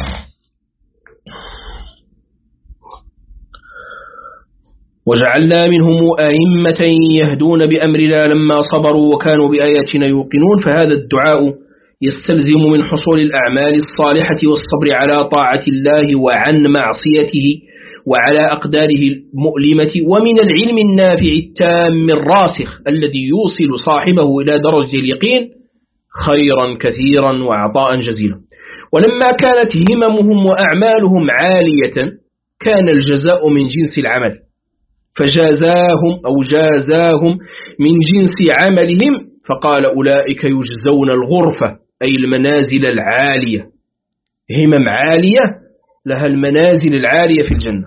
A: وجعلنا منهم أئمة يهدون بأمرنا لما صبروا وكانوا بآياتنا يوقنون. فهذا الدعاء يستلزم من حصول الأعمال الصالحة والصبر على طاعة الله وعن معصيته وعلى أقداره المؤلمة، ومن العلم النافع التام الراسخ الذي يوصل صاحبه إلى درجة اليقين خيرا كثيرا وعطاء جزيلا. ولما كانت هممهم وأعمالهم عالية كان الجزاء من جنس العمل، فجازاهم أو جازاهم من جنس عملهم، فقال: أولئك يجزون الغرفة أي المنازل العالية. همم عالية لها المنازل العالية في الجنة،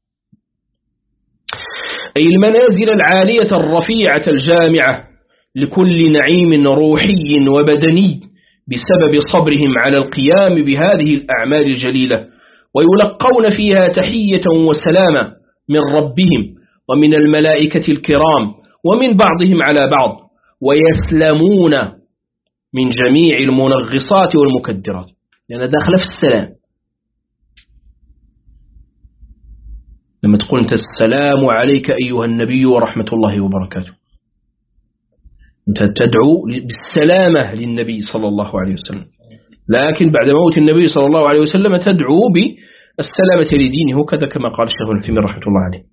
A: أي المنازل العالية الرفيعة الجامعة لكل نعيم روحي وبدني بسبب صبرهم على القيام بهذه الأعمال الجليلة، ويلقون فيها تحية وسلامة من ربهم ومن الملائكة الكرام ومن بعضهم على بعض، ويسلمون من جميع المنغصات والمكدرات، لأن داخل في السلام. لما تقول أنت السلام عليك أيها النبي ورحمة الله وبركاته، أنت تدعو بالسلامة للنبي صلى الله عليه وسلم، لكن بعد موت النبي صلى الله عليه وسلم تدعو بالسلامة لدينه، كذا كما قال الشيخ ابن تيمية رحمة الله عليه.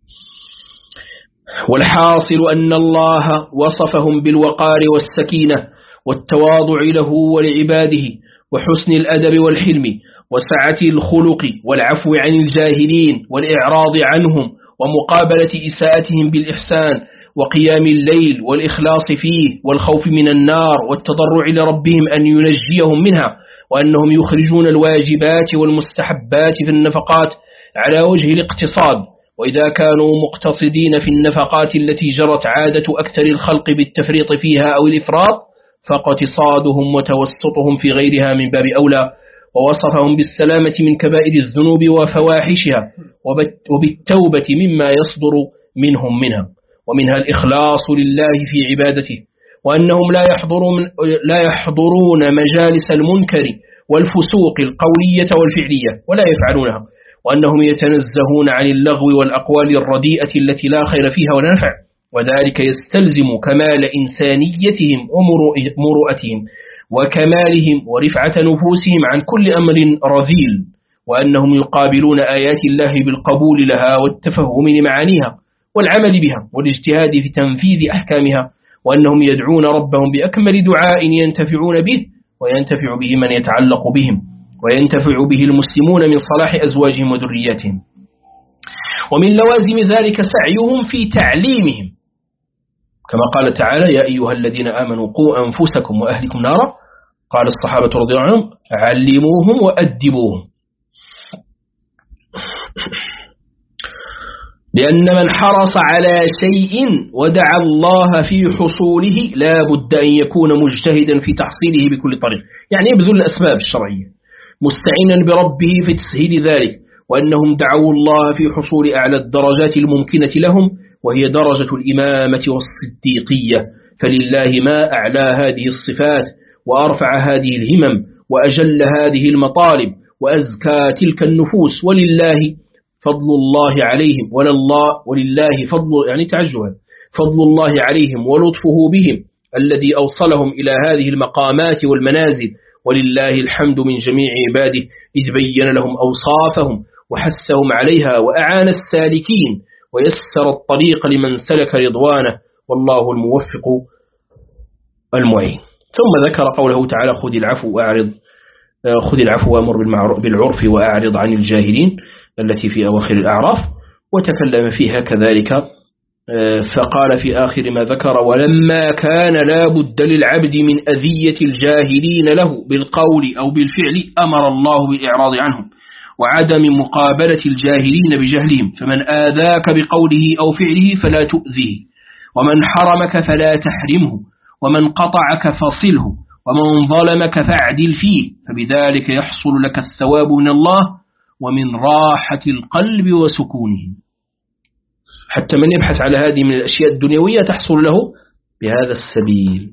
A: والحاصل أن الله وصفهم بالوقار والسكينة والتواضع له ولعباده وحسن الأدب والحلم وسعة الخلق والعفو عن الجاهلين والإعراض عنهم ومقابلة إساءتهم بالإحسان وقيام الليل والإخلاص فيه والخوف من النار والتضرع لربهم أن ينجيهم منها، وأنهم يخرجون الواجبات والمستحبات في النفقات على وجه الاقتصاد، وإذا كانوا مقتصدين في النفقات التي جرت عادة أكثر الخلق بالتفريط فيها أو الإفراط فاقتصادهم وتوسطهم في غيرها من باب أولى. ووصفهم بالسلامة من كبائر الذنوب وفواحشها وبالتوبة مما يصدر منهم منها، ومنها الإخلاص لله في عبادته، وأنهم لا يحضرون, لا يحضرون مجالس المنكر والفسوق القولية والفعلية ولا يفعلونها، وأنهم يتنزهون عن اللغو والأقوال الرديئة التي لا خير فيها ولا نفع، وذلك يستلزم كمال إنسانيتهم ومروءتهم وكمالهم ورفعة نفوسهم عن كل أمر رذيل، وأنهم يقابلون آيات الله بالقبول لها والتفهم لمعانيها والعمل بها والاجتهاد في تنفيذ أحكامها، وأنهم يدعون ربهم بأكمل دعاء ينتفعون به وينتفع به من يتعلق بهم وينتفع به المسلمون من صلاح أزواجهم وذرياتهم. ومن لوازم ذلك سعيهم في تعليمهم، كما قال تعالى: يا أيها الذين آمنوا قوا أنفسكم وأهلكم نارا. قال الصحابة رضي الله عنهم: علموهم وأدبوهم. لأن من حرص على شيء ودعا الله في حصوله لا بد أن يكون مجتهدا في تحصيله بكل طريق، يعني يبذل الأسباب الشرعية مستعينا بربه في تسهيل ذلك، وأنهم دعوا الله في حصول أعلى الدرجات الممكنة لهم، وهي درجة الإمامة والصديقية، فلله ما أعلى هذه الصفات وأرفع هذه الهمم وأجل هذه المطالب وأزكى تلك النفوس، ولله فضل الله عليهم ولا الله ولله فضل يعني تعجبا فضل الله عليهم ولطفه بهم الذي أوصلهم إلى هذه المقامات والمنازل، ولله الحمد من جميع عباده إذ بين لهم أوصافهم وحثهم عليها وأعان السالكين ويسر الطريق لمن سلك رضوانه، والله الموفق المعين. ثم ذكر قوله تعالى: خذ العفو وأعرض خذ العفو وأمر بالعرف وأعرض عن الجاهلين التي في أواخر الأعراف، وتكلم فيها كذلك فقال في آخر ما ذكر: ولما كان لا بد للعبد من أذية الجاهلين له بالقول أو بالفعل أمر الله بالإعراض عنهم وعدم مقابلة الجاهلين بجهلهم، فمن آذاك بقوله أو فعله فلا تؤذيه، ومن حرمك فلا تحرمه، ومن قطعك فصله، ومن ظلمك فاعدل فيه، فبذلك يحصل لك الثواب من الله ومن راحة القلب وسكونه. حتى من يبحث على هذه من الأشياء الدنيوية تحصل له بهذا السبيل،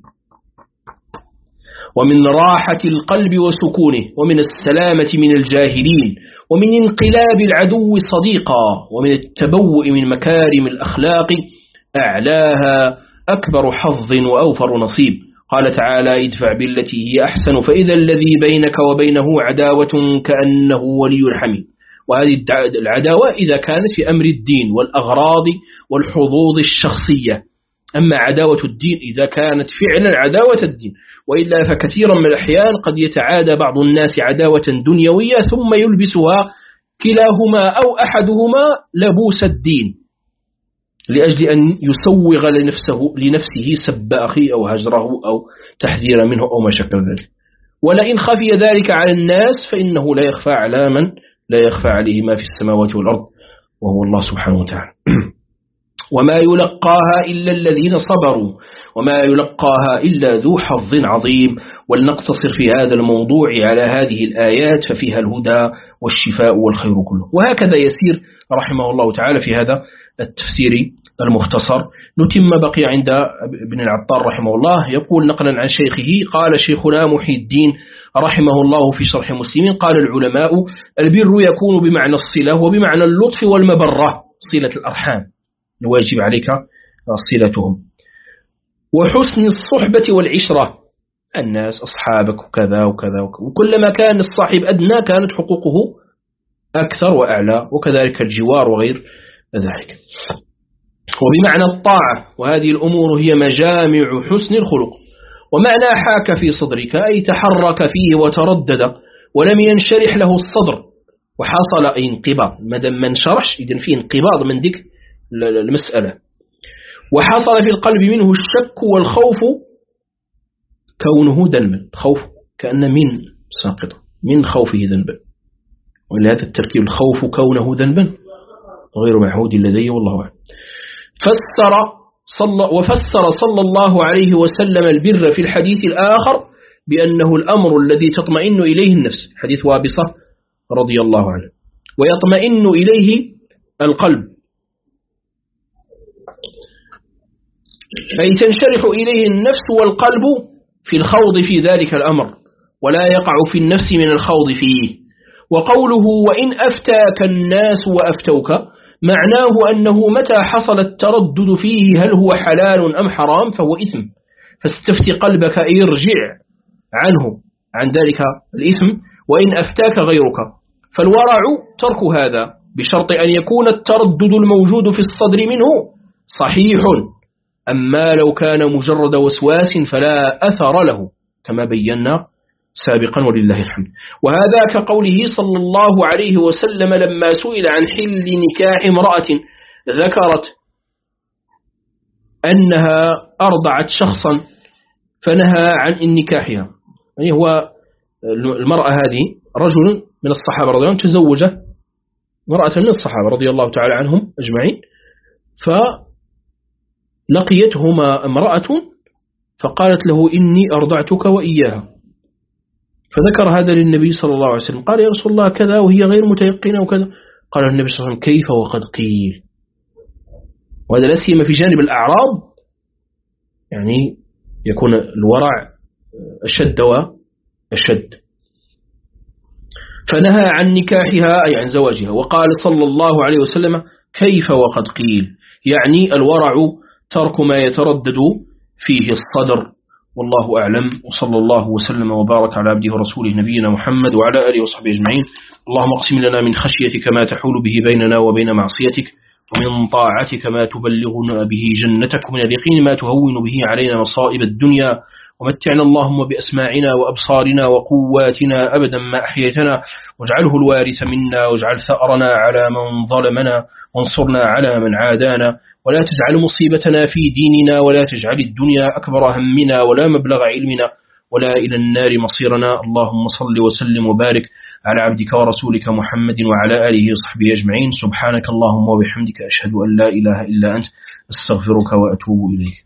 A: ومن راحة القلب وسكونه، ومن السلامة من الجاهلين، ومن انقلاب العدو صديقا، ومن التبوء من مكارم الأخلاق أعلاها أكبر حظ وأوفر نصيب. قال تعالى: ادفع بالتي هي أحسن فإذا الذي بينك وبينه عداوة كأنه ولي حميم. وهذه العداوة إذا كانت في أمر الدين والأغراض والحظوظ الشخصية، أما عداوة الدين إذا كانت فعلا عداوة الدين، وإلا فكثيرا من الأحيان قد يتعادى بعض الناس عداوة دنيوية ثم يلبسها كلاهما أو أحدهما لبوس الدين لأجل أن يسوغ لنفسه, لنفسه سب أخيه أو هجره أو تحذير منه أو ما شكل ذلك. ولئن خفي ذلك على الناس فإنه لا يخفى على من لا يخفى عليه ما في السماوات والأرض، وهو الله سبحانه وتعالى. وما يلقاها إلا الذين صبروا وما يلقاها إلا ذو حظ عظيم. ولنقتصر في هذا الموضوع على هذه الآيات ففيها الهدى والشفاء والخير كله. وهكذا يسير رحمه الله تعالى في هذا التفسير المختصر. نتم بقي عند ابن العطار رحمه الله، يقول نقلا عن شيخه: قال شيخنا محي الدين رحمه الله في شرح مسلم: قال العلماء: البر يكون بمعنى الصلة وبمعنى اللطف والمبرة، صلة الأرحام الواجب عليك صلتهم، وحسن الصحبة والعشرة، الناس أصحابك وكذا وكذا وكذا، وكلما كان الصاحب أدنى كانت حقوقه أكثر وأعلى، وكذلك الجوار وغير ذلك. وبمعنى الطاعة، وهذه الأمور هي مجامع حسن الخلق. ومعنى حاك في صدرك أي تحرك فيه وتردد ولم ينشرح له الصدر وحصل انقباض، مدام ما انشرح إذن فيه انقباض من ذلك المسألة. وحصل في القلب منه الشك والخوف كونه ذنبا، خوف كأن من ساقطة من خوفه ذنبا، ولهذا التركيب الخوف كونه ذنبا غير معهود لدي والله أعلم. فسر صلى وفسر صلى الله عليه وسلم البر في الحديث الآخر بأنه الأمر الذي تطمئن إليه النفس، حديث وابصة رضي الله عنه، ويطمئن إليه القلب، أي تنشرح إليه النفس والقلب في الخوض في ذلك الأمر، ولا يقع في النفس من الخوض فيه. وقوله وإن أفتاك الناس وأفتوك معناه أنه متى حصل التردد فيه هل هو حلال أم حرام فهو إثم، فاستفتي قلبك أي ارجع عنه عن ذلك الإثم وإن أفتاك غيرك. فالورع ترك هذا بشرط أن يكون التردد الموجود في الصدر منه صحيح، أما لو كان مجرد وسواس فلا أثر له كما بينا سابقا ولله الحمد. وهذا كقوله صلى الله عليه وسلم لما سئل عن حل نكاح امرأة ذكرت أنها أرضعت شخصا فنهى عن نكاحها، يعني هو المرأة هذه رجل من الصحابة رضي الله عنهم تزوج مرأة من الصحابة رضي الله تعالى عنهم أجمعين، فلقيتهما امرأة فقالت له إني أرضعتك وإياها، فذكر هذا للنبي صلى الله عليه وسلم قال يا رسول الله كذا وهي غير متيقنة وكذا، قال النبي صلى الله عليه وسلم كيف وقد قيل. وهذا لا سيما في جانب الأعراض، يعني يكون الورع أشد وأشد. فنهى عن نكاحها أي عن زواجها، وقال صلى الله عليه وسلم كيف وقد قيل، يعني الورع ترك ما يتردد فيه الصدر. والله أعلم، وصلى الله وسلم وبارك على عبده ورسوله نبينا محمد وعلى آله وصحبه أجمعين. اللهم اقسم لنا من خشيتك ما تحول به بيننا وبين معصيتك، ومن طاعتك ما تبلغنا به جنتك، ومن اليقين ما تهون به علينا مصائب الدنيا، ومتعنا اللهم بأسماعنا وأبصارنا وقواتنا أبدا ما أحييتنا، واجعله الوارث منا، واجعل ثأرنا على من ظلمنا، وانصرنا على من عادانا، ولا تجعل مصيبتنا في ديننا، ولا تجعل الدنيا أكبر همنا ولا مبلغ علمنا ولا إلى النار مصيرنا. اللهم صل وسلم وبارك على عبدك ورسولك محمد وعلى آله وصحبه أجمعين. سبحانك اللهم وبحمدك أشهد أن لا إله إلا أنت أستغفرك وأتوب إليك.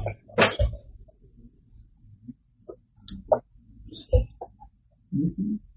A: جزاك